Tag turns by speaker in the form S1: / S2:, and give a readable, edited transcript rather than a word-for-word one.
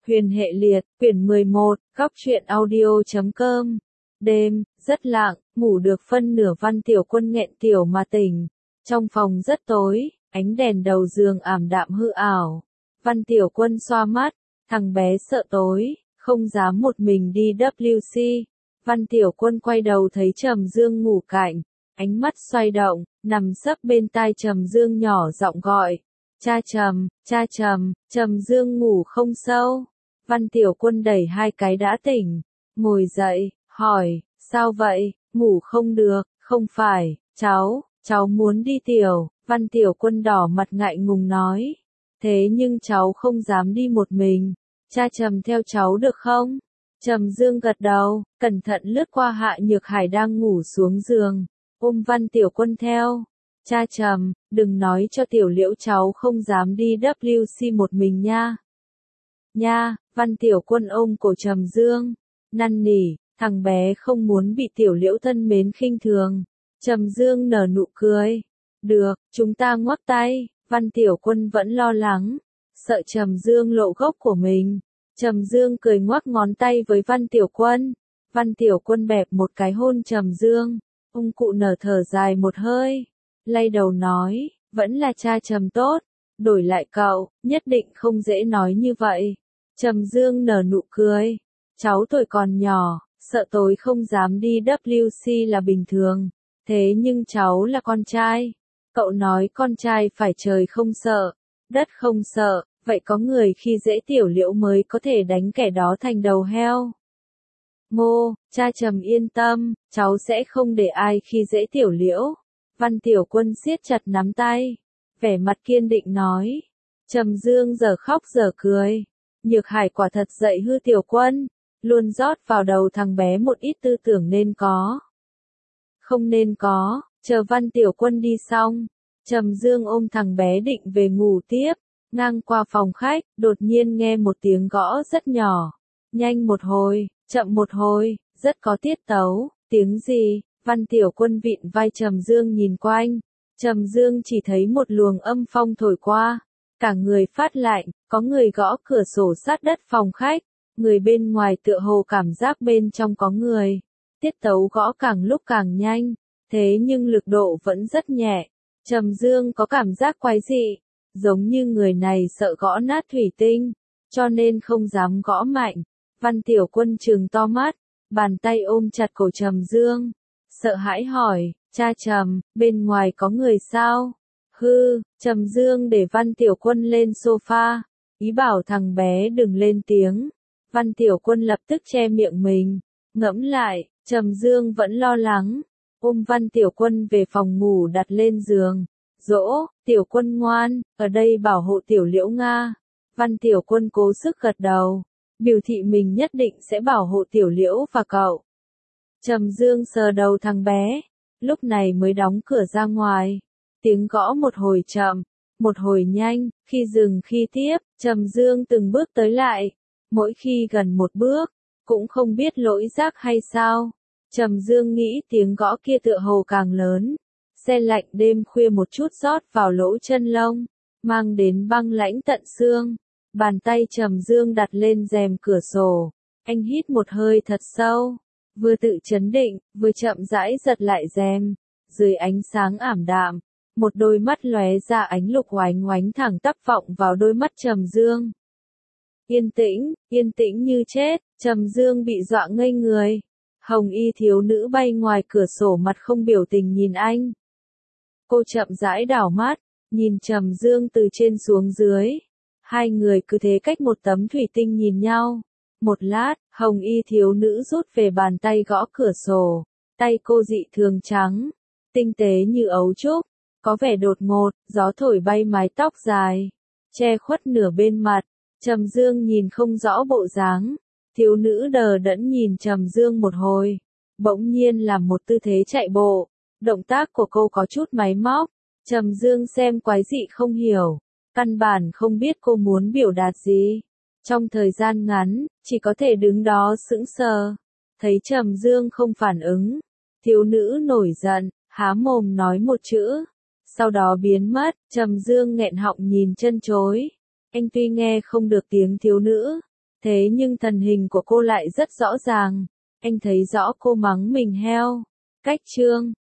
S1: Huyền hệ liệt, quyển 11, góc truyện audio.com. Đêm, rất lặng, ngủ được phân nửa Văn Tiểu Quân nghẹn tiểu mà tỉnh. Trong phòng rất tối, ánh đèn đầu giường ảm đạm hư ảo. Văn Tiểu Quân xoa mắt, thằng bé sợ tối, không dám một mình đi WC. Văn Tiểu Quân quay đầu thấy Trầm Dương ngủ cạnh, ánh mắt xoay động, nằm sấp bên tai Trầm Dương nhỏ giọng gọi. Cha Trầm, cha Trầm, Trầm Dương ngủ không sâu. Văn Tiểu Quân đẩy hai cái đã tỉnh, ngồi dậy, hỏi, sao vậy, ngủ không được, không phải, cháu muốn đi tiểu. Văn Tiểu Quân đỏ mặt ngại ngùng nói, thế nhưng cháu không dám đi một mình, cha Trầm theo cháu được không? Trầm Dương gật đầu, cẩn thận lướt qua Hạ Nhược Hải đang ngủ xuống giường, ôm Văn Tiểu Quân theo. Cha Trầm, đừng nói cho Tiểu Liễu cháu không dám đi WC một mình nha. Nha, Văn Tiểu Quân ôm cổ Trầm Dương, năn nỉ, thằng bé không muốn bị Tiểu Liễu thân mến khinh thường. Trầm Dương nở nụ cười. Được, chúng ta ngoắc tay. Văn Tiểu Quân vẫn lo lắng, sợ Trầm Dương lộ gốc của mình. Trầm Dương cười ngoắc ngón tay với Văn Tiểu Quân. Văn Tiểu Quân bẹp một cái hôn Trầm Dương. Ông cụ nở thở dài một hơi, lay đầu nói, vẫn là cha Trầm tốt, đổi lại cậu, nhất định không dễ nói như vậy. Trầm Dương nở nụ cười, cháu tuổi còn nhỏ, sợ tối không dám đi WC là bình thường, thế nhưng cháu là con trai. Cậu nói con trai phải trời không sợ, đất không sợ, vậy có người khi dễ Tiểu Liễu mới có thể đánh kẻ đó thành đầu heo. Ngô, cha Trầm yên tâm, cháu sẽ không để ai khi dễ Tiểu Liễu. Văn Tiểu Quân siết chặt nắm tay, vẻ mặt kiên định nói. Trầm Dương giờ khóc giờ cười. Nhược Hải quả thật dạy hư Tiểu Quân, luôn rót vào đầu thằng bé một ít tư tưởng nên có, không nên có. Chờ Văn Tiểu Quân đi xong, Trầm Dương ôm thằng bé định về ngủ tiếp, ngang qua phòng khách, đột nhiên nghe một tiếng gõ rất nhỏ. Nhanh một hồi, chậm một hồi, rất có tiết tấu. Tiếng gì? Văn Tiểu Quân vịn vai Trầm Dương nhìn quanh. Trầm Dương chỉ thấy một luồng âm phong thổi qua, cả người phát lạnh, có người gõ cửa sổ sát đất phòng khách, người bên ngoài tựa hồ cảm giác bên trong có người. Tiết tấu gõ càng lúc càng nhanh, thế nhưng lực độ vẫn rất nhẹ. Trầm Dương có cảm giác quái dị, giống như người này sợ gõ nát thủy tinh, cho nên không dám gõ mạnh. Văn Tiểu Quân trừng to mắt, bàn tay ôm chặt cổ Trầm Dương, sợ hãi hỏi, cha Trầm, bên ngoài có người sao? Hư, Trầm Dương để Văn Tiểu Quân lên sofa, ý bảo thằng bé đừng lên tiếng. Văn Tiểu Quân lập tức che miệng mình, ngẫm lại, Trầm Dương vẫn lo lắng, ôm Văn Tiểu Quân về phòng ngủ đặt lên giường. Dỗ, Tiểu Quân ngoan, ở đây bảo hộ Tiểu Liễu Nga. Văn Tiểu Quân cố sức gật đầu, biểu thị mình nhất định sẽ bảo hộ Tiểu Liễu và cậu. Trầm Dương sờ đầu thằng bé, lúc này mới đóng cửa ra ngoài. Tiếng gõ một hồi chậm, một hồi nhanh, khi dừng khi tiếp, Trầm Dương từng bước tới lại, mỗi khi gần một bước, cũng không biết lỗi giác hay sao. Trầm Dương nghĩ tiếng gõ kia tựa hồ càng lớn. Se lạnh đêm khuya một chút rót vào lỗ chân lông, mang đến băng lãnh tận xương. Bàn tay Trầm Dương đặt lên rèm cửa sổ, anh hít một hơi thật sâu, vừa tự trấn định, vừa chậm rãi giật lại rèm. Dưới ánh sáng ảm đạm, một đôi mắt lóe ra ánh lục oánh oánh thẳng tắp vọng vào đôi mắt Trầm Dương. Yên tĩnh như chết. Trầm Dương bị dọa ngây người. Hồng y thiếu nữ bay ngoài cửa sổ mặt không biểu tình nhìn anh. Cô chậm rãi đảo mắt, nhìn Trầm Dương từ trên xuống dưới. Hai người cứ thế cách một tấm thủy tinh nhìn nhau. Một lát, hồng y thiếu nữ rút về bàn tay gõ cửa sổ. Tay cô dị thường trắng, tinh tế như ấu trúc, có vẻ đột ngột, gió thổi bay mái tóc dài, che khuất nửa bên mặt. Trầm Dương nhìn không rõ bộ dáng. Thiếu nữ đờ đẫn nhìn Trầm Dương một hồi, bỗng nhiên làm một tư thế chạy bộ. Động tác của cô có chút máy móc. Trầm Dương xem quái dị không hiểu, căn bản không biết cô muốn biểu đạt gì. Trong thời gian ngắn, chỉ có thể đứng đó sững sờ. Thấy Trầm Dương không phản ứng, thiếu nữ nổi giận, há mồm nói một chữ, sau đó biến mất. Trầm Dương nghẹn họng nhìn chân chối. Anh tuy nghe không được tiếng thiếu nữ, Thế nhưng thần hình của cô lại rất rõ ràng. Anh thấy rõ cô mắng mình heo. Cách chương